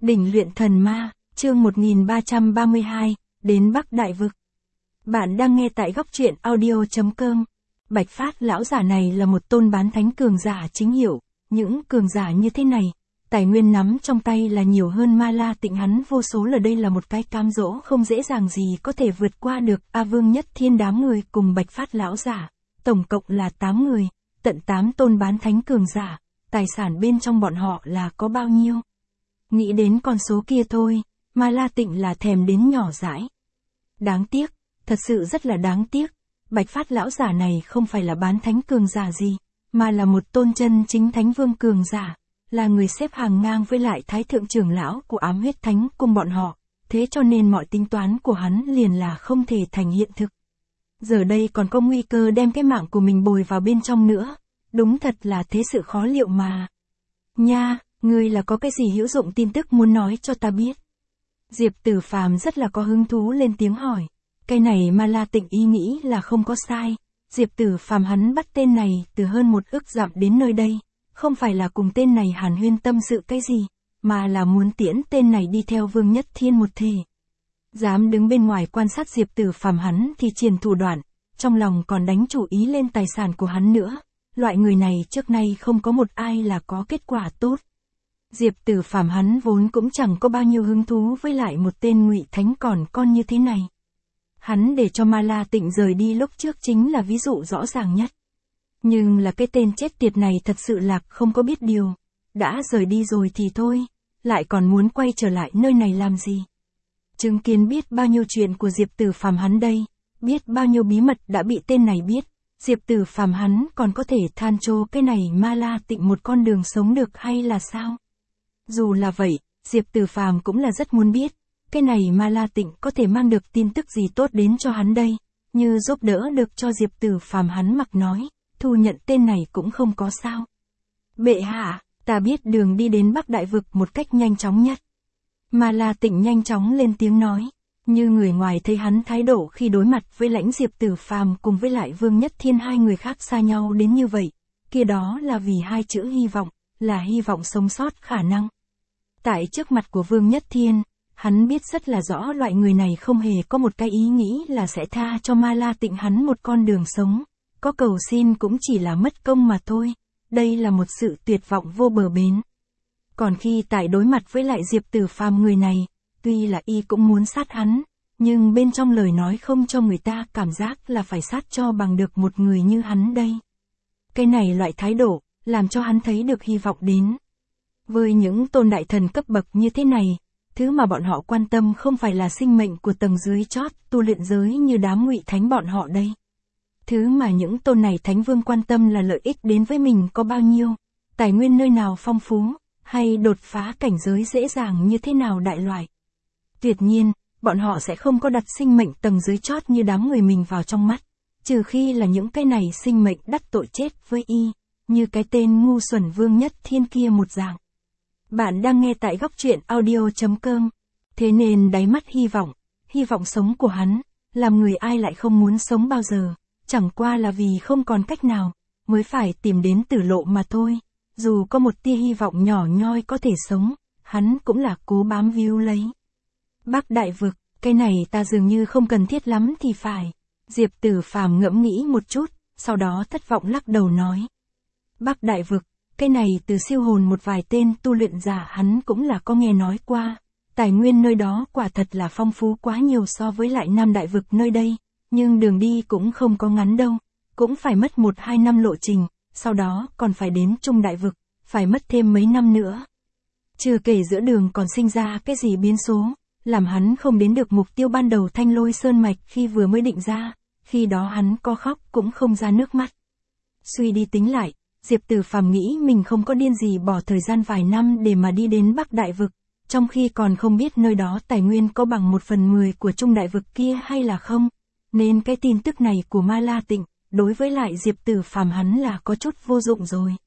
Đỉnh luyện thần ma, chương 1332, đến Bắc Đại Vực. Bạn đang nghe tại góc truyện audio.com. Bạch Phát lão giả này là một tôn bán thánh cường giả chính hiệu, những cường giả như thế này, tài nguyên nắm trong tay là nhiều hơn Ma La Tịnh hắn vô số lần. Đây là một cái cám dỗ không dễ dàng gì có thể vượt qua được. A Vương Nhất Thiên đám người cùng Bạch Phát lão giả, tổng cộng là 8 người, tận 8 tôn bán thánh cường giả, tài sản bên trong bọn họ là có bao nhiêu? Nghĩ đến con số kia thôi, Ma La Tịnh là thèm đến nhỏ dãi. Đáng tiếc, thật sự rất là đáng tiếc, Bạch Phát lão giả này không phải là bán thánh cường giả gì, mà là một tôn chân chính thánh vương cường giả, là người xếp hàng ngang với lại thái thượng trưởng lão của Ám Huyết Thánh cùng bọn họ, thế cho nên mọi tính toán của hắn liền là không thể thành hiện thực. Giờ đây còn có nguy cơ đem cái mạng của mình bồi vào bên trong nữa, đúng thật là thế sự khó liệu mà. Nha, ngươi là có cái gì hữu dụng tin tức muốn nói cho ta biết? Diệp Tử Phàm rất là có hứng thú lên tiếng hỏi. Cái này Ma La Tịnh ý nghĩ là không có sai. Diệp Tử Phàm hắn bắt tên này từ hơn 1 ức dặm đến nơi đây, không phải là cùng tên này hàn huyên tâm sự cái gì, mà là muốn tiễn tên này đi theo Vương Nhất Thiên một thể. Dám đứng bên ngoài quan sát Diệp Tử Phàm hắn thì triển thủ đoạn, trong lòng còn đánh chủ ý lên tài sản của hắn nữa. Loại người này trước nay không có một ai là có kết quả tốt. Diệp Tử Phàm hắn vốn cũng chẳng có bao nhiêu hứng thú với lại một tên Ngụy Thánh còn con như thế này. Hắn để cho Ma La Tịnh rời đi lúc trước chính là ví dụ rõ ràng nhất. Nhưng là cái tên chết tiệt này thật sự là không có biết điều. Đã rời đi rồi thì thôi, lại còn muốn quay trở lại nơi này làm gì? Chứng kiến biết bao nhiêu chuyện của Diệp Tử Phàm hắn đây, biết bao nhiêu bí mật đã bị tên này biết. Diệp Tử Phàm hắn còn có thể than trô cái này Ma La Tịnh một con đường sống được hay là sao? Dù là vậy, Diệp Tử Phàm cũng là rất muốn biết, cái này Ma La Tịnh có thể mang được tin tức gì tốt đến cho hắn đây, như giúp đỡ được cho Diệp Tử Phàm hắn mặc nói, thu nhận tên này cũng không có sao. Bệ hạ, ta biết đường đi đến Bắc Đại Vực một cách nhanh chóng nhất. Ma La Tịnh nhanh chóng lên tiếng nói, như người ngoài thấy hắn thái độ khi đối mặt với lãnh Diệp Tử Phàm cùng với lại Vương Nhất Thiên, hai người khác xa nhau đến như vậy, kia đó là vì hai chữ hy vọng, là hy vọng sống sót khả năng. Tại trước mặt của Vương Nhất Thiên, hắn biết rất là rõ loại người này không hề có một cái ý nghĩ là sẽ tha cho Ma La Tịnh hắn một con đường sống, có cầu xin cũng chỉ là mất công mà thôi, đây là một sự tuyệt vọng vô bờ bến. Còn khi tại đối mặt với lại Diệp Tử Phàm người này, tuy là y cũng muốn sát hắn, nhưng bên trong lời nói không cho người ta cảm giác là phải sát cho bằng được một người như hắn đây. Cái này loại thái độ, làm cho hắn thấy được hy vọng đến. Với những tôn đại thần cấp bậc như thế này, thứ mà bọn họ quan tâm không phải là sinh mệnh của tầng dưới chót tu luyện giới như đám Ngụy Thánh bọn họ đây. Thứ mà những tôn này thánh vương quan tâm là lợi ích đến với mình có bao nhiêu, tài nguyên nơi nào phong phú, hay đột phá cảnh giới dễ dàng như thế nào đại loại. Tuyệt nhiên, bọn họ sẽ không có đặt sinh mệnh tầng dưới chót như đám người mình vào trong mắt, trừ khi là những cái này sinh mệnh đắc tội chết với y, như cái tên ngu xuẩn Vương Nhất Thiên kia một dạng. Bạn đang nghe tại góc truyện audio.com. Thế nên đáy mắt hy vọng sống của hắn, làm người ai lại không muốn sống bao giờ, chẳng qua là vì không còn cách nào, mới phải tìm đến tử lộ mà thôi. Dù có một tia hy vọng nhỏ nhoi có thể sống, hắn cũng là cố bám víu lấy. Bắc Đại Vực, cái này ta dường như không cần thiết lắm thì phải. Diệp Tử Phàm ngẫm nghĩ một chút, sau đó thất vọng lắc đầu nói. Bắc Đại Vực, cái này từ siêu hồn một vài tên tu luyện giả hắn cũng là có nghe nói qua. Tài nguyên nơi đó quả thật là phong phú quá nhiều so với lại Nam Đại Vực nơi đây, nhưng đường đi cũng không có ngắn đâu, cũng phải mất 1-2 năm lộ trình, sau đó còn phải đến Trung Đại Vực, phải mất thêm mấy năm nữa. Chưa kể giữa đường còn sinh ra cái gì biến số, làm hắn không đến được mục tiêu ban đầu Thanh Lôi Sơn Mạch khi vừa mới định ra, khi đó hắn có khóc cũng không ra nước mắt. Suy đi tính lại, Diệp Tử Phàm nghĩ mình không có điên gì bỏ thời gian vài năm để mà đi đến Bắc Đại Vực, trong khi còn không biết nơi đó tài nguyên có bằng 1/10 của Trung Đại Vực kia hay là không, nên cái tin tức này của Ma La Tịnh, đối với lại Diệp Tử Phàm hắn là có chút vô dụng rồi.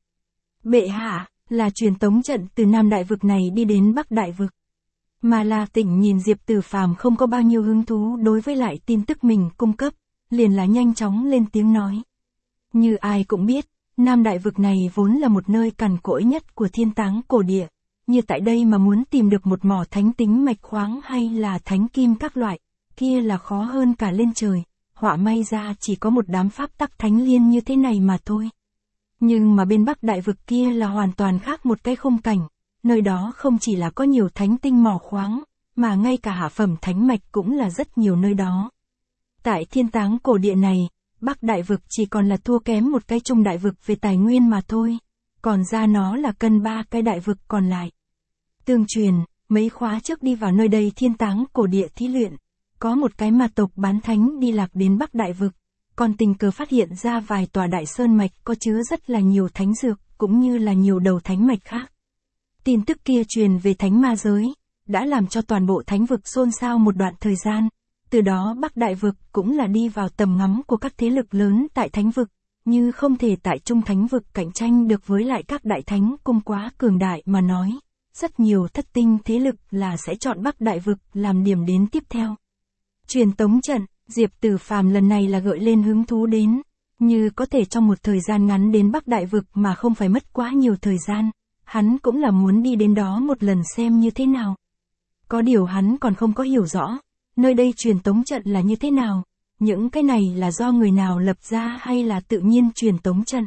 Bệ hạ, là truyền tống trận từ Nam Đại Vực này đi đến Bắc Đại Vực. Ma La Tịnh nhìn Diệp Tử Phàm không có bao nhiêu hứng thú đối với lại tin tức mình cung cấp, liền là nhanh chóng lên tiếng nói. Như ai cũng biết, Nam Đại Vực này vốn là một nơi cằn cỗi nhất của thiên táng cổ địa, như tại đây mà muốn tìm được một mỏ thánh tính mạch khoáng hay là thánh kim các loại, kia là khó hơn cả lên trời, họa may ra chỉ có một đám pháp tắc thánh liên như thế này mà thôi. Nhưng mà bên Bắc Đại Vực kia là hoàn toàn khác một cái khung cảnh, nơi đó không chỉ là có nhiều thánh tinh mỏ khoáng, mà ngay cả hạ phẩm thánh mạch cũng là rất nhiều nơi đó. Tại thiên táng cổ địa này, Bắc Đại Vực chỉ còn là thua kém một cái Trung Đại Vực về tài nguyên mà thôi, còn ra nó là cân 3 cái đại vực còn lại. Tương truyền, mấy khóa trước đi vào nơi đây thiên táng cổ địa thí luyện, có một cái ma tộc bán thánh đi lạc đến Bắc Đại Vực, còn tình cờ phát hiện ra vài tòa đại sơn mạch có chứa rất là nhiều thánh dược, cũng như là nhiều đầu thánh mạch khác. Tin tức kia truyền về thánh ma giới, đã làm cho toàn bộ thánh vực xôn xao một đoạn thời gian, từ đó Bắc Đại Vực cũng là đi vào tầm ngắm của các thế lực lớn tại thánh vực, như không thể tại Trung Thánh Vực cạnh tranh được với lại các đại thánh cung quá cường đại mà nói, rất nhiều thất tinh thế lực là sẽ chọn Bắc Đại Vực làm điểm đến tiếp theo. Truyền tống trận, Diệp Tử Phàm lần này là gợi lên hứng thú đến, như có thể trong một thời gian ngắn đến Bắc Đại Vực mà không phải mất quá nhiều thời gian, hắn cũng là muốn đi đến đó một lần xem như thế nào. Có điều hắn còn không có hiểu rõ, nơi đây truyền tống trận là như thế nào, những cái này là do người nào lập ra hay là tự nhiên truyền tống trận.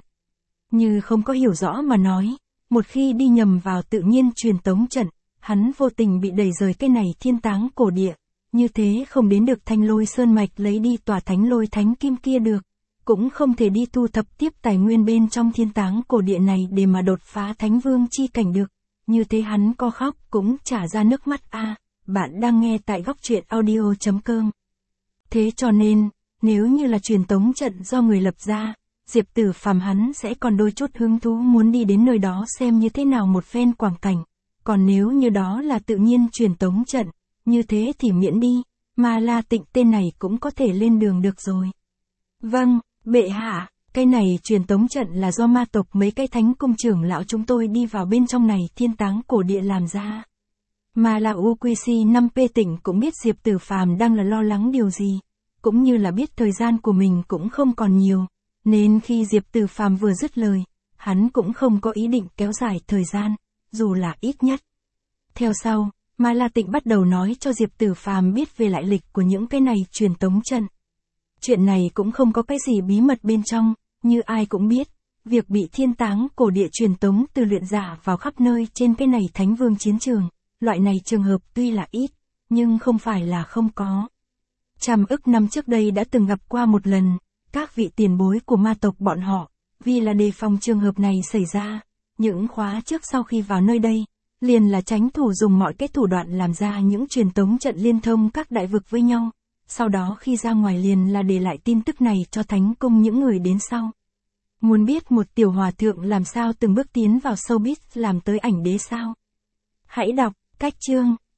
Như không có hiểu rõ mà nói, một khi đi nhầm vào tự nhiên truyền tống trận, hắn vô tình bị đẩy rời cái này thiên táng cổ địa, như thế không đến được Thanh Lôi Sơn Mạch lấy đi tòa thánh lôi thánh kim kia được, cũng không thể đi thu thập tiếp tài nguyên bên trong thiên táng cổ địa này để mà đột phá thánh vương chi cảnh được, như thế hắn có khóc cũng trả ra nước mắt a. Bạn đang nghe tại góc truyện audio.com. Thế cho nên, nếu như là truyền tống trận do người lập ra, Diệp Tử Phàm hắn sẽ còn đôi chút hứng thú muốn đi đến nơi đó xem như thế nào một phen quang cảnh, còn nếu như đó là tự nhiên truyền tống trận, như thế thì miễn đi, mà La Tịnh tên này cũng có thể lên đường được rồi. Vâng, bệ hạ, cái này truyền tống trận là do ma tộc mấy cái thánh cung trưởng lão chúng tôi đi vào bên trong này thiên táng cổ địa làm ra. Mà là UQC 5P tỉnh cũng biết Diệp Tử Phàm đang là lo lắng điều gì, cũng như là biết thời gian của mình cũng không còn nhiều, nên khi Diệp Tử Phàm vừa dứt lời, hắn cũng không có ý định kéo dài thời gian, dù là ít nhất. Theo sau, Mà La Tịnh bắt đầu nói cho Diệp Tử Phàm biết về lại lịch của những cái này truyền tống trận. Chuyện này cũng không có cái gì bí mật bên trong, như ai cũng biết, việc bị thiên táng cổ địa truyền tống từ luyện giả vào khắp nơi trên cái này thánh vương chiến trường. Loại này trường hợp tuy là ít, nhưng không phải là không có. Trăm ức năm trước đây đã từng gặp qua một lần, các vị tiền bối của ma tộc bọn họ, vì là đề phòng trường hợp này xảy ra, những khóa trước sau khi vào nơi đây, liền là tránh thủ dùng mọi cái thủ đoạn làm ra những truyền tống trận liên thông các đại vực với nhau, sau đó khi ra ngoài liền là để lại tin tức này cho thánh cung những người đến sau. Muốn biết một tiểu hòa thượng làm sao từng bước tiến vào showbiz làm tới ảnh đế sao? Hãy đọc cách chương